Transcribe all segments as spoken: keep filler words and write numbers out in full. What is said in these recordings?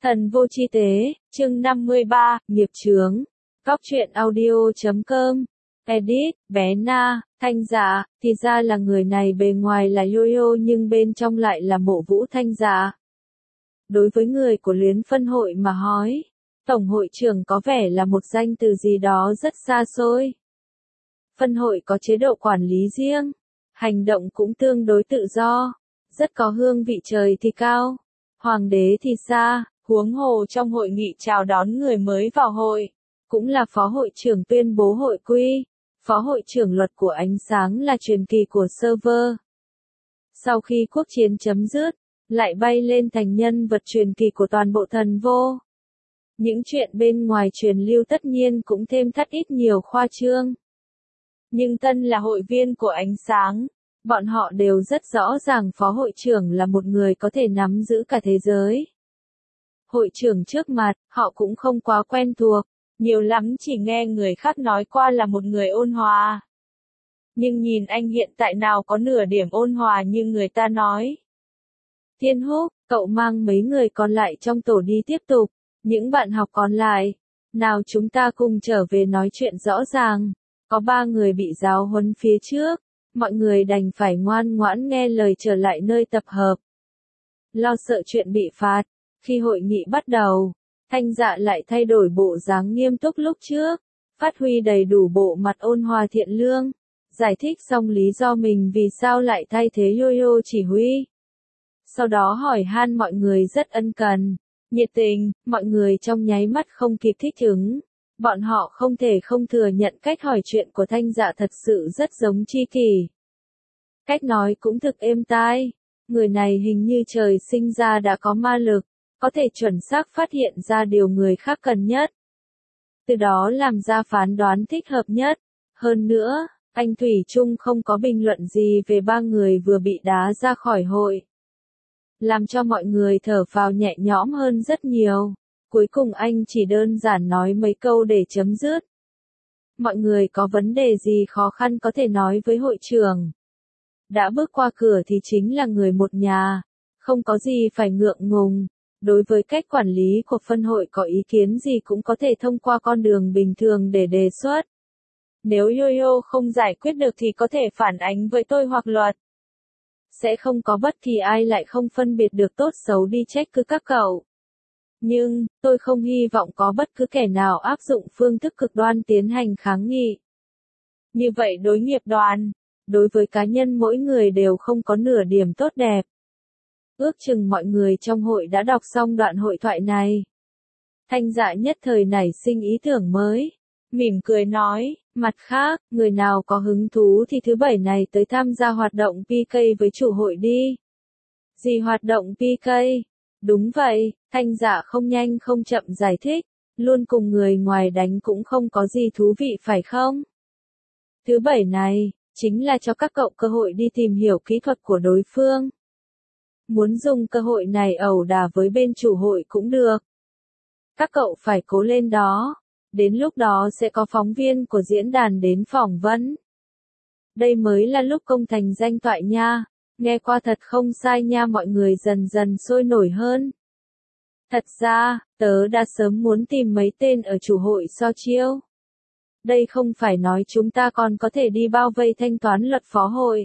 Thần vô chi tế, chương năm mươi ba, nghiệp chướng. Góc truyện audio chấm com. Edit, bé Na, Thanh Dạ, thì ra là người này bề ngoài là Yo-Yo nhưng bên trong lại là Mộ Vũ Thanh Dạ. Đối với người của Luyến Phân hội mà hỏi, Tổng hội trưởng có vẻ là một danh từ gì đó rất xa xôi. Phân hội có chế độ quản lý riêng, hành động cũng tương đối tự do, rất có hương vị trời thì cao, hoàng đế thì xa. Huống hồ trong hội nghị chào đón người mới vào hội, cũng là phó hội trưởng tuyên bố hội quy, phó hội trưởng luật của ánh sáng là truyền kỳ của server. Sau khi quốc chiến chấm dứt, lại bay lên thành nhân vật truyền kỳ của toàn bộ thần vô. Những chuyện bên ngoài truyền lưu tất nhiên cũng thêm thắt ít nhiều khoa trương. Nhưng Tân là hội viên của ánh sáng, bọn họ đều rất rõ ràng phó hội trưởng là một người có thể nắm giữ cả thế giới. Hội trưởng trước mặt, họ cũng không quá quen thuộc, nhiều lắm chỉ nghe người khác nói qua là một người ôn hòa. Nhưng nhìn anh hiện tại nào có nửa điểm ôn hòa như người ta nói. Thiên Húc, cậu mang mấy người còn lại trong tổ đi tiếp tục, những bạn học còn lại, nào chúng ta cùng trở về nói chuyện rõ ràng. Có ba người bị giáo huấn phía trước, mọi người đành phải ngoan ngoãn nghe lời trở lại nơi tập hợp. Lo sợ chuyện bị phạt. Khi hội nghị bắt đầu, Thanh Dạ lại thay đổi bộ dáng nghiêm túc lúc trước, phát huy đầy đủ bộ mặt ôn hòa thiện lương, giải thích xong lý do mình vì sao lại thay thế Yo-Yo chỉ huy. Sau đó hỏi han mọi người rất ân cần, nhiệt tình, mọi người trong nháy mắt không kịp thích ứng. Bọn họ không thể không thừa nhận cách hỏi chuyện của Thanh Dạ thật sự rất giống tri kỷ. Cách nói cũng thực êm tai, người này hình như trời sinh ra đã có ma lực, có thể chuẩn xác phát hiện ra điều người khác cần nhất. Từ đó làm ra phán đoán thích hợp nhất. Hơn nữa, anh Thủy Trung không có bình luận gì về ba người vừa bị đá ra khỏi hội. Làm cho mọi người thở phào nhẹ nhõm hơn rất nhiều. Cuối cùng anh chỉ đơn giản nói mấy câu để chấm dứt. Mọi người có vấn đề gì khó khăn có thể nói với hội trưởng. Đã bước qua cửa thì chính là người một nhà, không có gì phải ngượng ngùng. Đối với cách quản lý của phân hội có ý kiến gì cũng có thể thông qua con đường bình thường để đề xuất. Nếu Yo-Yo không giải quyết được thì có thể phản ánh với tôi hoặc luật. Sẽ không có bất kỳ ai lại không phân biệt được tốt xấu đi trách cứ các cậu. Nhưng, tôi không hy vọng có bất cứ kẻ nào áp dụng phương thức cực đoan tiến hành kháng nghị. Như vậy đối nghiệp đoàn, đối với cá nhân mỗi người đều không có nửa điểm tốt đẹp. Ước chừng mọi người trong hội đã đọc xong đoạn hội thoại này. Thanh Dạ nhất thời nảy sinh ý tưởng mới, mỉm cười nói, mặt khác, người nào có hứng thú thì thứ bảy này tới tham gia hoạt động pê ca với chủ hội đi. Gì hoạt động pê ca? Đúng vậy, Thanh Dạ không nhanh không chậm giải thích, luôn cùng người ngoài đánh cũng không có gì thú vị phải không? Thứ bảy này, chính là cho các cậu cơ hội đi tìm hiểu kỹ thuật của đối phương. Muốn dùng cơ hội này ẩu đả với bên chủ hội cũng được. Các cậu phải cố lên đó. Đến lúc đó sẽ có phóng viên của diễn đàn đến phỏng vấn. Đây mới là lúc công thành danh toại nha. Nghe qua thật không sai nha, mọi người dần dần sôi nổi hơn. Thật ra, tớ đã sớm muốn tìm mấy tên ở chủ hội so chiêu. Đây không phải nói chúng ta còn có thể đi bao vây thanh toán luật phó hội.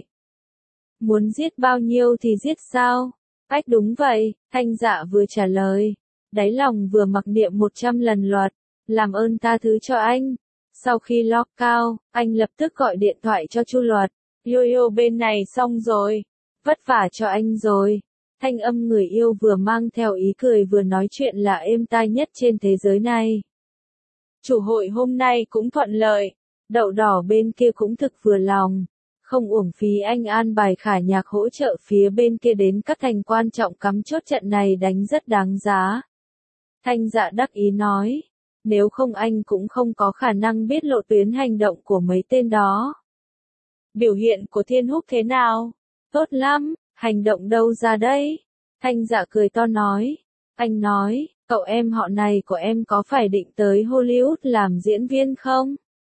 Muốn giết bao nhiêu thì giết sao? Ách đúng vậy, Thanh Dạ vừa trả lời. Đáy lòng vừa mặc niệm một trăm lần luật. Làm ơn tha thứ cho anh. Sau khi lock cao, anh lập tức gọi điện thoại cho Chu Luật. Yo-Yo bên này xong rồi. Vất vả cho anh rồi. Thanh âm người yêu vừa mang theo ý cười vừa nói chuyện là êm tai nhất trên thế giới này. Chủ hội hôm nay cũng thuận lợi. Đậu đỏ bên kia cũng thực vừa lòng. Không uổng phí anh an bài Khả Nhạc hỗ trợ phía bên kia đến các thành quan trọng cắm chốt trận này đánh rất đáng giá. Thanh Dạ đắc ý nói. Nếu không anh cũng không có khả năng biết lộ tuyến hành động của mấy tên đó. Biểu hiện của Thiên Húc thế nào? Tốt lắm, hành động đâu ra đây? Thanh Dạ cười to nói. Anh nói, cậu em họ này của em có phải định tới Hollywood làm diễn viên không?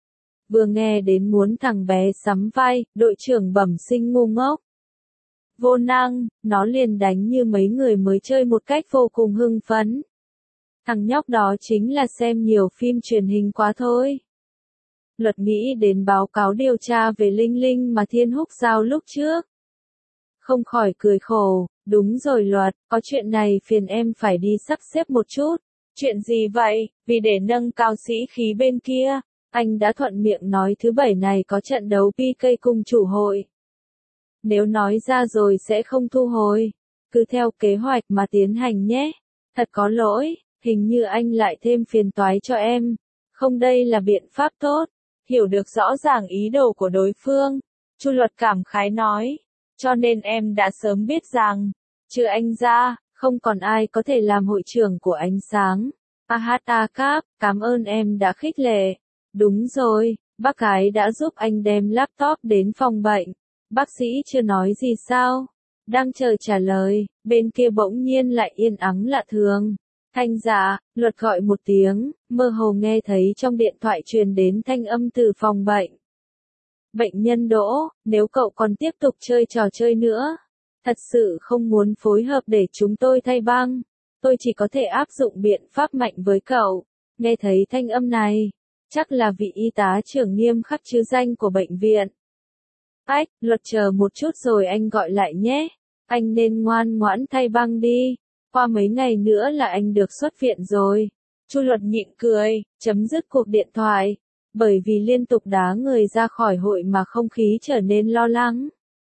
Vừa nghe đến muốn thằng bé sắm vai, đội trưởng bẩm sinh ngu ngốc. Vô năng, nó liền đánh như mấy người mới chơi một cách vô cùng hưng phấn. Thằng nhóc đó chính là xem nhiều phim truyền hình quá thôi. Luật nghĩ đến báo cáo điều tra về Linh Linh mà Thiên Húc giao lúc trước. Không khỏi cười khổ, đúng rồi Luật, có chuyện này phiền em phải đi sắp xếp một chút. Chuyện gì vậy? Vì để nâng cao sĩ khí bên kia, anh đã thuận miệng nói thứ bảy này có trận đấu pê ca cùng chủ hội. Nếu nói ra rồi sẽ không thu hồi. Cứ theo kế hoạch mà tiến hành nhé. Thật có lỗi, hình như anh lại thêm phiền toái cho em. Không, đây là biện pháp tốt. Hiểu được rõ ràng ý đồ của đối phương, Chu Luật cảm khái nói. Cho nên em đã sớm biết rằng, trừ anh ra, không còn ai có thể làm hội trưởng của ánh sáng. A hát A Cap, cảm ơn em đã khích lệ. Đúng rồi, bác gái đã giúp anh đem laptop đến phòng bệnh. Bác sĩ chưa nói gì sao? Đang chờ trả lời, bên kia bỗng nhiên lại yên ắng lạ thường. Thanh Dạ, Luật gọi một tiếng, mơ hồ nghe thấy trong điện thoại truyền đến thanh âm từ phòng bệnh. Bệnh nhân Đỗ, nếu cậu còn tiếp tục chơi trò chơi nữa, thật sự không muốn phối hợp để chúng tôi thay băng, tôi chỉ có thể áp dụng biện pháp mạnh với cậu. Nghe thấy thanh âm này, chắc là vị y tá trưởng nghiêm khắc chứ danh của bệnh viện. Ách, Luật chờ một chút rồi anh gọi lại nhé, anh nên ngoan ngoãn thay băng đi, qua mấy ngày nữa là anh được xuất viện rồi. Chu Luật nhịn cười, chấm dứt cuộc điện thoại. Bởi vì liên tục đá người ra khỏi hội mà không khí trở nên lo lắng.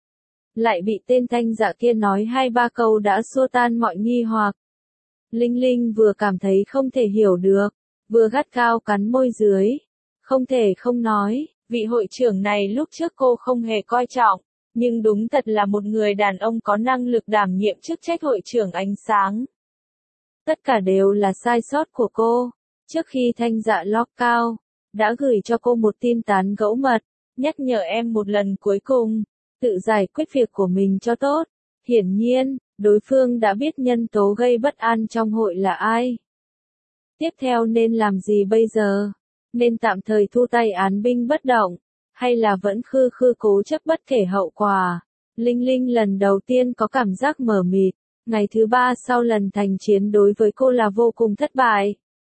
Lại bị tên Thanh Dạ kia nói hai ba câu đã xua tan mọi nghi hoặc. Linh Linh vừa cảm thấy không thể hiểu được, vừa gắt cao cắn môi dưới. Không thể không nói, vị hội trưởng này lúc trước cô không hề coi trọng, nhưng đúng thật là một người đàn ông có năng lực đảm nhiệm chức trách hội trưởng ánh sáng. Tất cả đều là sai sót của cô. Trước khi Thanh Dạ lock cao, đã gửi cho cô một tin tán gẫu mật, nhắc nhở em một lần cuối cùng, tự giải quyết việc của mình cho tốt. Hiển nhiên, đối phương đã biết nhân tố gây bất an trong hội là ai. Tiếp theo nên làm gì bây giờ? Nên tạm thời thu tay án binh bất động, hay là vẫn khư khư cố chấp bất kể hậu quả? Linh Linh lần đầu tiên có cảm giác mờ mịt, ngày thứ ba sau lần thành chiến đối với cô là vô cùng thất bại.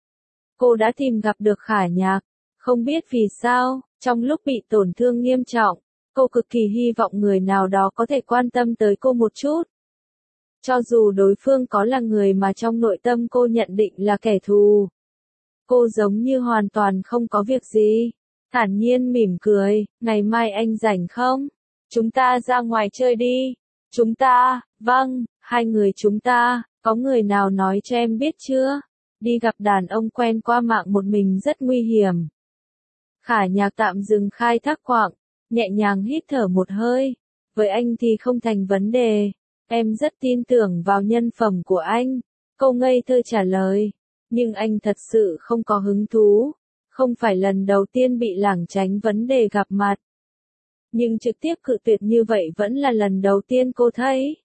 Cô đã tìm gặp được Khả Nhạc. Không biết vì sao, trong lúc bị tổn thương nghiêm trọng, cô cực kỳ hy vọng người nào đó có thể quan tâm tới cô một chút. Cho dù đối phương có là người mà trong nội tâm cô nhận định là kẻ thù. Cô giống như hoàn toàn không có việc gì. Thản nhiên mỉm cười, ngày mai anh rảnh không? Chúng ta ra ngoài chơi đi. Chúng ta, vâng, hai người chúng ta, có người nào nói cho em biết chưa? Đi gặp đàn ông quen qua mạng một mình rất nguy hiểm. Khả Nhạc tạm dừng khai thác quạng, nhẹ nhàng hít thở một hơi. Với anh thì không thành vấn đề. Em rất tin tưởng vào nhân phẩm của anh. Câu ngây thơ trả lời. Nhưng anh thật sự không có hứng thú. Không phải lần đầu tiên bị lảng tránh vấn đề gặp mặt. Nhưng trực tiếp cự tuyệt như vậy vẫn là lần đầu tiên cô thấy.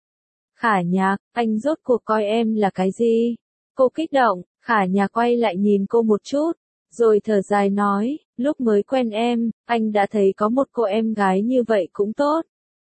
Khả Nhạc, anh rốt cuộc coi em là cái gì? Cô kích động, Khả Nhạc quay lại nhìn cô một chút. Rồi thở dài nói, lúc mới quen em, anh đã thấy có một cô em gái như vậy cũng tốt.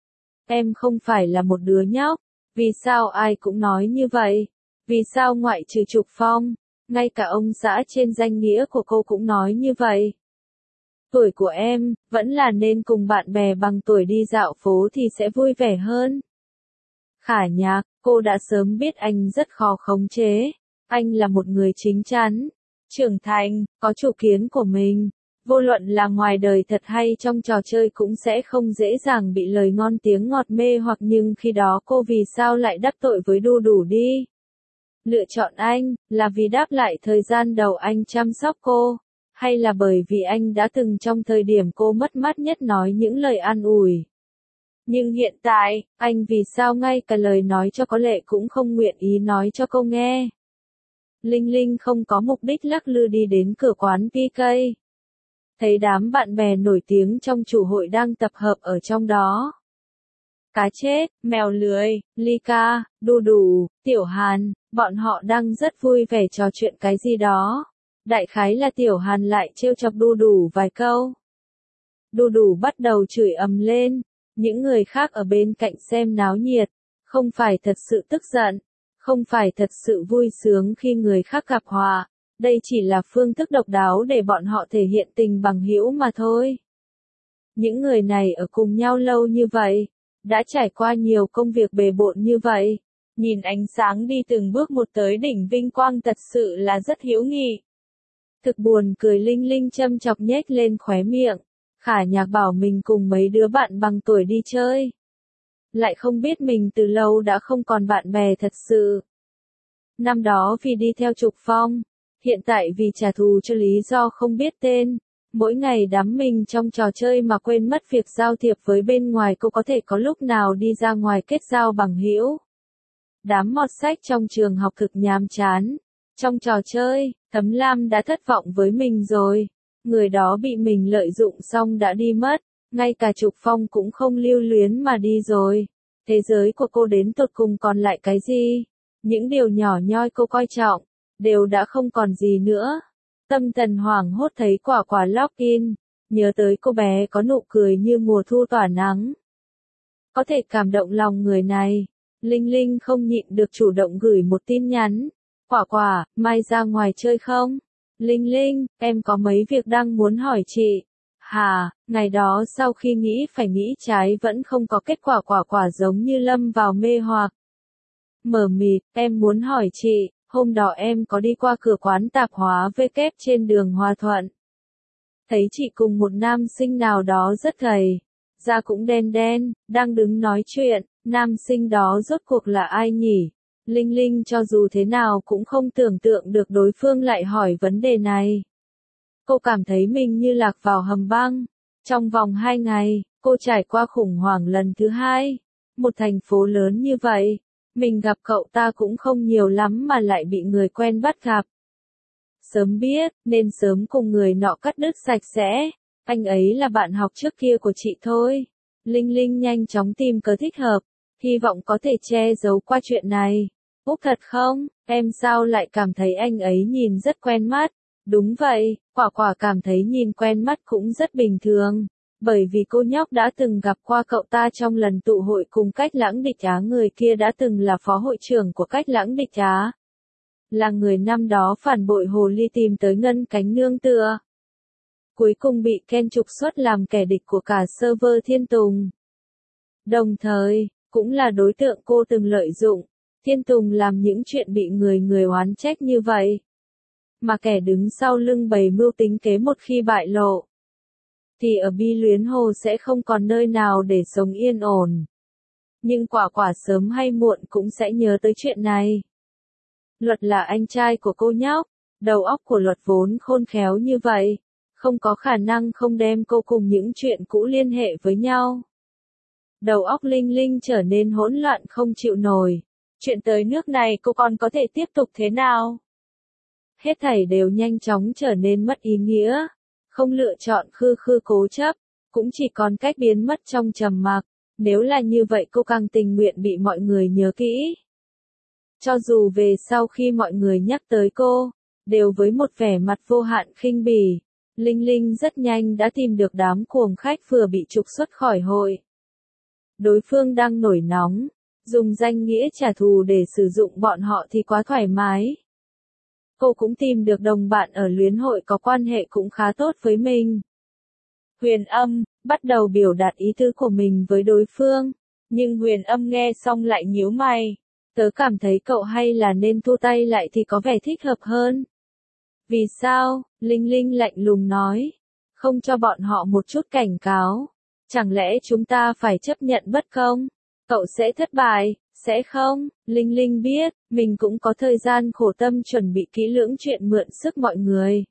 Em không phải là một đứa nhóc, vì sao ai cũng nói như vậy? Vì sao ngoại trừ Trục Phong, ngay cả ông xã trên danh nghĩa của cô cũng nói như vậy? Tuổi của em, vẫn là nên cùng bạn bè bằng tuổi đi dạo phố thì sẽ vui vẻ hơn. Khả Nhạc, cô đã sớm biết anh rất khó khống chế. Anh là một người chính chắn, trưởng thành, có chủ kiến của mình. Vô luận là ngoài đời thật hay trong trò chơi cũng sẽ không dễ dàng bị lời ngon tiếng ngọt mê hoặc, nhưng khi đó cô vì sao lại đắc tội với Đu Đủ đi? Lựa chọn anh, là vì đáp lại thời gian đầu anh chăm sóc cô, hay là bởi vì anh đã từng trong thời điểm cô mất mát nhất nói những lời an ủi? Nhưng hiện tại, anh vì sao ngay cả lời nói cho có lệ cũng không nguyện ý nói cho cô nghe? Linh Linh không có mục đích lắc lư đi đến cửa quán pê ca. Thấy đám bạn bè nổi tiếng trong chủ hội đang tập hợp ở trong đó. Cá chết, mèo lười, Ly Ca, Đu Đủ, Tiểu Hàn, bọn họ đang rất vui vẻ trò chuyện cái gì đó. Đại khái là Tiểu Hàn lại trêu chọc Đu Đủ vài câu. Đu Đủ bắt đầu chửi ầm lên. Những người khác ở bên cạnh xem náo nhiệt, không phải thật sự tức giận, không phải thật sự vui sướng khi người khác gặp họa, đây chỉ là phương thức độc đáo để bọn họ thể hiện tình bằng hữu mà thôi. Những người này ở cùng nhau lâu như vậy, đã trải qua nhiều công việc bề bộn như vậy, nhìn ánh sáng đi từng bước một tới đỉnh vinh quang thật sự là rất hữu nghị. Thực buồn cười, Linh Linh châm chọc nhếch lên khóe miệng, Khả Nhạc bảo mình cùng mấy đứa bạn bằng tuổi đi chơi. Lại không biết mình từ lâu đã không còn bạn bè thật sự. Năm đó vì đi theo Trục Phong, hiện tại vì trả thù cho lý do không biết tên, mỗi ngày đắm mình trong trò chơi mà quên mất việc giao thiệp với bên ngoài. Cô có thể có lúc nào đi ra ngoài kết giao bằng hữu. Đám mọt sách trong trường học thực nhàm chán. Trong trò chơi, Thấm Lam đã thất vọng với mình rồi. Người đó bị mình lợi dụng xong đã đi mất, ngay cả Trục Phong cũng không lưu luyến mà đi rồi. Thế giới của cô đến tột cùng còn lại cái gì? Những điều nhỏ nhoi cô coi trọng, đều đã không còn gì nữa. Tâm Thần hoảng hốt thấy quả quả login, nhớ tới cô bé có nụ cười như mùa thu tỏa nắng. Có thể cảm động lòng người này, Linh Linh không nhịn được chủ động gửi một tin nhắn. Quả quả, mai ra ngoài chơi không? Linh Linh, em có mấy việc đang muốn hỏi chị. Hà, ngày đó sau khi nghĩ phải nghĩ trái vẫn không có kết quả. Quả quả giống như lâm vào mê hoặc. Mờ mịt, em muốn hỏi chị, hôm đó em có đi qua cửa quán tạp hóa V kép trên đường Hòa Thuận. Thấy chị cùng một nam sinh nào đó rất gầy, da cũng đen đen, đang đứng nói chuyện, nam sinh đó rốt cuộc là ai nhỉ? Linh Linh cho dù thế nào cũng không tưởng tượng được đối phương lại hỏi vấn đề này. Cô cảm thấy mình như lạc vào hầm băng. Trong vòng hai ngày, cô trải qua khủng hoảng lần thứ hai. Một thành phố lớn như vậy, mình gặp cậu ta cũng không nhiều lắm mà lại bị người quen bắt gặp. Sớm biết, nên sớm cùng người nọ cắt đứt sạch sẽ. Anh ấy là bạn học trước kia của chị thôi. Linh Linh nhanh chóng tìm cớ thích hợp, hy vọng có thể che giấu qua chuyện này. Úc thật không, em sao lại cảm thấy anh ấy nhìn rất quen mắt? Đúng vậy, quả quả cảm thấy nhìn quen mắt cũng rất bình thường. Bởi vì cô nhóc đã từng gặp qua cậu ta trong lần tụ hội cùng Cách Lãng Địch Á. Người kia đã từng là phó hội trưởng của Cách Lãng Địch Á. Là người năm đó phản bội hồ ly tìm tới Ngân Cánh nương tựa. Cuối cùng bị Ken trục xuất làm kẻ địch của cả server Thiên Tùng. Đồng thời, cũng là đối tượng cô từng lợi dụng. Thiên Tùng làm những chuyện bị người người oán trách như vậy. Mà kẻ đứng sau lưng bày mưu tính kế một khi bại lộ, thì ở Bi Luyến Hồ sẽ không còn nơi nào để sống yên ổn. Nhưng quả quả sớm hay muộn cũng sẽ nhớ tới chuyện này. Luật là anh trai của cô nhóc, đầu óc của Luật vốn khôn khéo như vậy, không có khả năng không đem cô cùng những chuyện cũ liên hệ với nhau. Đầu óc Linh Linh trở nên hỗn loạn không chịu nổi. Chuyện tới nước này cô còn có thể tiếp tục thế nào? Hết thảy đều nhanh chóng trở nên mất ý nghĩa. Không lựa chọn khư khư cố chấp, cũng chỉ còn cách biến mất trong trầm mặc. Nếu là như vậy cô càng tình nguyện bị mọi người nhớ kỹ. Cho dù về sau khi mọi người nhắc tới cô, đều với một vẻ mặt vô hạn khinh bỉ, Linh Linh rất nhanh đã tìm được đám cuồng khách vừa bị trục xuất khỏi hội. Đối phương đang nổi nóng, dùng danh nghĩa trả thù để sử dụng bọn họ thì quá thoải mái. Cô cũng tìm được đồng bạn ở luyến hội có quan hệ cũng khá tốt với mình. Huyền Âm, bắt đầu biểu đạt ý tứ của mình với đối phương, nhưng Huyền Âm nghe xong lại nhíu mày. Tớ cảm thấy cậu hay là nên thu tay lại thì có vẻ thích hợp hơn. Vì sao? Linh Linh lạnh lùng nói. Không cho bọn họ một chút cảnh cáo. Chẳng lẽ chúng ta phải chấp nhận bất công? Cậu sẽ thất bại, sẽ không? Linh Linh biết, mình cũng có thời gian khổ tâm chuẩn bị kỹ lưỡng chuyện mượn sức mọi người.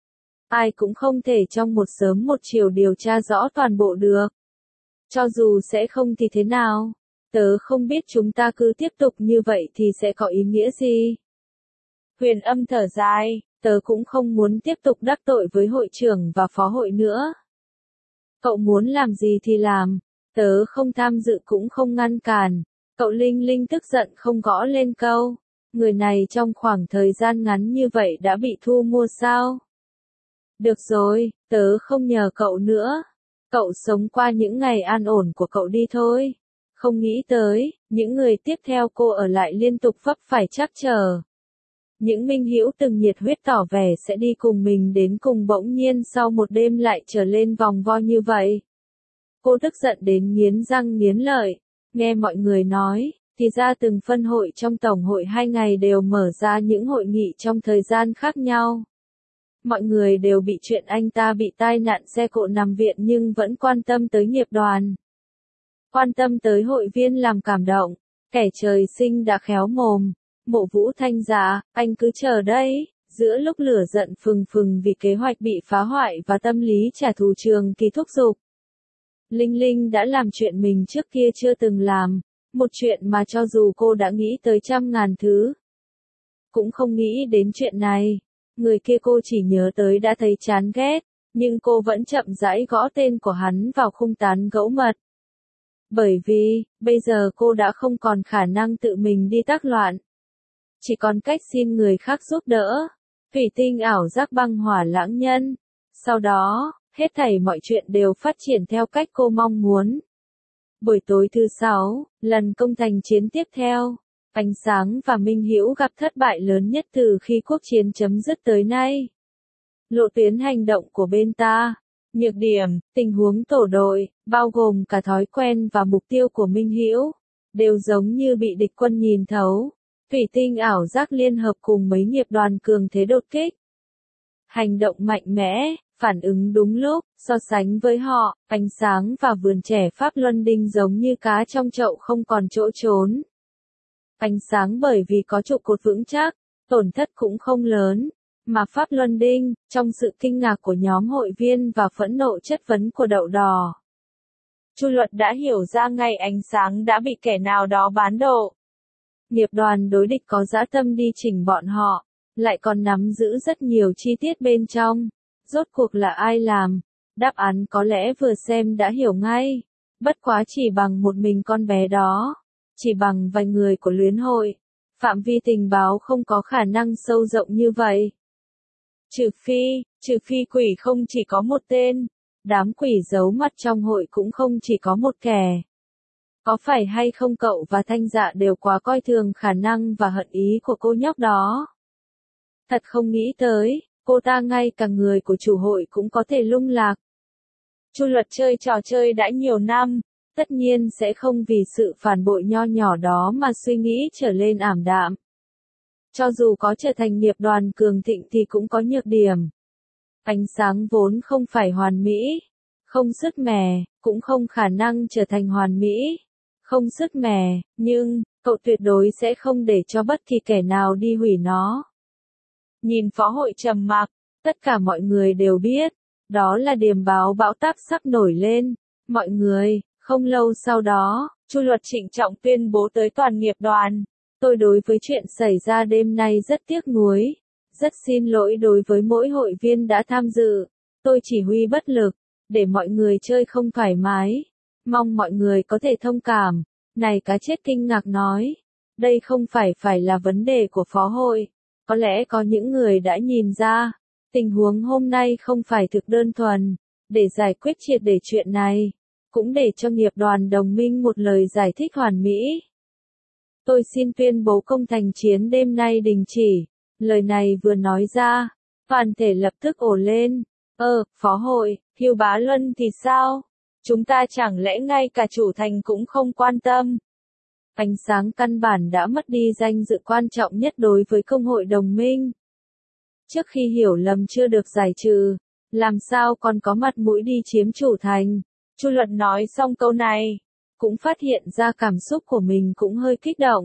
Ai cũng không thể trong một sớm một chiều điều tra rõ toàn bộ được. Cho dù sẽ không thì thế nào? Tớ không biết chúng ta cứ tiếp tục như vậy thì sẽ có ý nghĩa gì. Huyền Âm thở dài, tớ cũng không muốn tiếp tục đắc tội với hội trưởng và phó hội nữa. Cậu muốn làm gì thì làm, tớ không tham dự cũng không ngăn cản. Cậu Linh Linh tức giận không gõ lên câu. Người này trong khoảng thời gian ngắn như vậy đã bị thu mua sao? Được rồi, tớ không nhờ cậu nữa. Cậu sống qua những ngày an ổn của cậu đi thôi. Không nghĩ tới, những người tiếp theo cô ở lại liên tục vấp phải trắc trở. Những minh hữu từng nhiệt huyết tỏ vẻ sẽ đi cùng mình đến cùng bỗng nhiên sau một đêm lại trở lên vòng vo như vậy. Cô tức giận đến nghiến răng nghiến lợi, nghe mọi người nói, thì ra từng phân hội trong tổng hội hai ngày đều mở ra những hội nghị trong thời gian khác nhau. Mọi người đều bị chuyện anh ta bị tai nạn xe cộ nằm viện nhưng vẫn quan tâm tới nghiệp đoàn. Quan tâm tới hội viên làm cảm động, kẻ trời sinh đã khéo mồm. Mộ Vũ Thanh Dạ, anh cứ chờ đấy, giữa lúc lửa giận phừng phừng vì kế hoạch bị phá hoại và tâm lý trả thù Trường Kỳ thúc giục. Linh Linh đã làm chuyện mình trước kia chưa từng làm, một chuyện mà cho dù cô đã nghĩ tới trăm ngàn thứ, cũng không nghĩ đến chuyện này. Người kia cô chỉ nhớ tới đã thấy chán ghét, nhưng cô vẫn chậm rãi gõ tên của hắn vào khung tán gẫu mật. Bởi vì, bây giờ cô đã không còn khả năng tự mình đi tác loạn. Chỉ còn cách xin người khác giúp đỡ. Thủy tinh ảo giác băng hỏa lãng nhân. Sau đó, hết thảy mọi chuyện đều phát triển theo cách cô mong muốn. Buổi tối thứ sáu, lần công thành chiến tiếp theo, Ánh Sáng và Minh Hữu gặp thất bại lớn nhất từ khi quốc chiến chấm dứt tới nay. Lộ tuyến hành động của bên ta, nhược điểm, tình huống tổ đội, bao gồm cả thói quen và mục tiêu của Minh Hữu, đều giống như bị địch quân nhìn thấu. Thủy tinh ảo giác liên hợp cùng mấy nghiệp đoàn cường thế đột kích. Hành động mạnh mẽ, phản ứng đúng lúc, so sánh với họ, Ánh Sáng và vườn trẻ Pháp Luân Đinh giống như cá trong chậu không còn chỗ trốn. Ánh Sáng bởi vì có trụ cột vững chắc, tổn thất cũng không lớn, mà Pháp Luân Đinh, trong sự kinh ngạc của nhóm hội viên và phẫn nộ chất vấn của Đậu Đỏ. Chu Luật đã hiểu ra ngay Ánh Sáng đã bị kẻ nào đó bán độ. Nghiệp đoàn đối địch có dã tâm đi chỉnh bọn họ, lại còn nắm giữ rất nhiều chi tiết bên trong. Rốt cuộc là ai làm? Đáp án có lẽ vừa xem đã hiểu ngay. Bất quá chỉ bằng một mình con bé đó, chỉ bằng vài người của luyến hội, phạm vi tình báo không có khả năng sâu rộng như vậy. Trừ phi, trừ phi quỷ không chỉ có một tên, đám quỷ giấu mặt trong hội cũng không chỉ có một kẻ. Có phải hay không cậu và Thanh Dạ đều quá coi thường khả năng và hận ý của cô nhóc đó? Thật không nghĩ tới, cô ta ngay cả người của chủ hội cũng có thể lung lạc. Chu Luật chơi trò chơi đã nhiều năm, tất nhiên sẽ không vì sự phản bội nho nhỏ đó mà suy nghĩ trở lên ảm đạm. Cho dù có trở thành nghiệp đoàn cường thịnh thì cũng có nhược điểm. Ánh Sáng vốn không phải hoàn mỹ, không sứt mẻ, cũng không khả năng trở thành hoàn mỹ. Không sứt mẻ, nhưng, cậu tuyệt đối sẽ không để cho bất kỳ kẻ nào đi hủy nó. Nhìn phó hội trầm mặc, tất cả mọi người đều biết, đó là điềm báo bão táp sắp nổi lên. Mọi người, không lâu sau đó, Chu Luật trịnh trọng tuyên bố tới toàn nghiệp đoàn. Tôi đối với chuyện xảy ra đêm nay rất tiếc nuối. Rất xin lỗi đối với mỗi hội viên đã tham dự. Tôi chỉ huy bất lực, để mọi người chơi không thoải mái. Mong mọi người có thể thông cảm. Này cá chết kinh ngạc nói. Đây không phải phải là vấn đề của phó hội. Có lẽ có những người đã nhìn ra. Tình huống hôm nay không phải thực đơn thuần. Để giải quyết triệt để chuyện này. Cũng để cho nghiệp đoàn đồng minh một lời giải thích hoàn mỹ. Tôi xin tuyên bố công thành chiến đêm nay đình chỉ. Lời này vừa nói ra. Toàn thể lập tức ồ lên. Ơ, phó hội, Thiêu Bá Luân thì sao? Chúng ta chẳng lẽ ngay cả chủ thành cũng không quan tâm? Ánh Sáng căn bản đã mất đi danh dự quan trọng nhất đối với công hội đồng minh. Trước khi hiểu lầm chưa được giải trừ, làm sao còn có mặt mũi đi chiếm chủ thành? Chu Luật nói xong câu này, cũng phát hiện ra cảm xúc của mình cũng hơi kích động.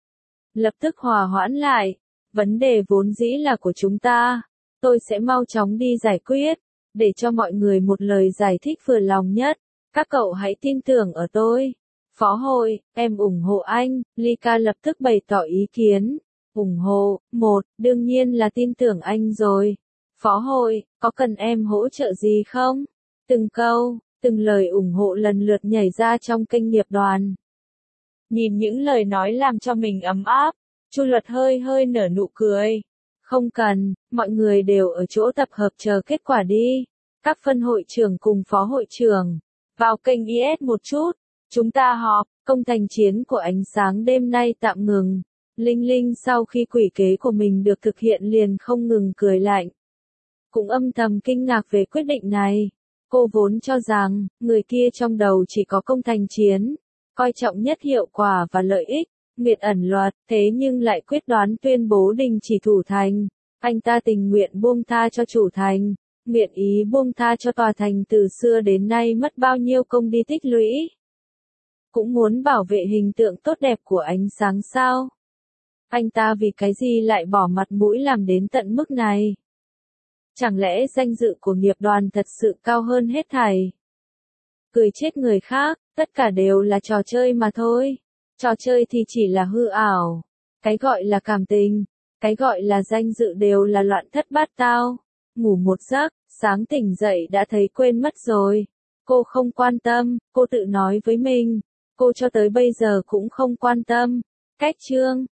Lập tức hòa hoãn lại, vấn đề vốn dĩ là của chúng ta, tôi sẽ mau chóng đi giải quyết, để cho mọi người một lời giải thích vừa lòng nhất. Các cậu hãy tin tưởng ở tôi. Phó hội, em ủng hộ anh. Lika lập tức bày tỏ ý kiến. Ủng hộ, một, đương nhiên là tin tưởng anh rồi. Phó hội, có cần em hỗ trợ gì không? Từng câu, từng lời ủng hộ lần lượt nhảy ra trong kênh nghiệp đoàn. Nhìn những lời nói làm cho mình ấm áp, Chu Luật hơi hơi nở nụ cười. Không cần, mọi người đều ở chỗ tập hợp chờ kết quả đi. Các phân hội trưởng cùng phó hội trưởng, vào kênh i ét một chút, chúng ta họp, Công thành chiến của ánh sáng đêm nay tạm ngừng. Linh Linh sau khi quỷ kế của mình được thực hiện liền không ngừng cười lạnh. Cũng âm thầm kinh ngạc về quyết định này. Cô vốn cho rằng, người kia trong đầu chỉ có công thành chiến, coi trọng nhất hiệu quả và lợi ích, miệt ẩn luật, thế nhưng lại quyết đoán tuyên bố đình chỉ thủ thành. Anh ta tình nguyện buông tha cho chủ thành, nguyện ý buông tha cho tòa thành từ xưa đến nay mất bao nhiêu công đi tích lũy. Cũng muốn bảo vệ hình tượng tốt đẹp của ánh sáng sao? Anh ta vì cái gì lại bỏ mặt mũi làm đến tận mức này? Chẳng lẽ danh dự của nghiệp đoàn thật sự cao hơn hết thảy? Cười chết người khác, tất cả đều là trò chơi mà thôi. Trò chơi thì chỉ là hư ảo. Cái gọi là cảm tình, cái gọi là danh dự đều là loạn thất bát tao. Ngủ một giấc, sáng tỉnh dậy đã thấy quên mất rồi. Cô không quan tâm, cô tự nói với mình. Cô cho tới bây giờ cũng không quan tâm. Cách chương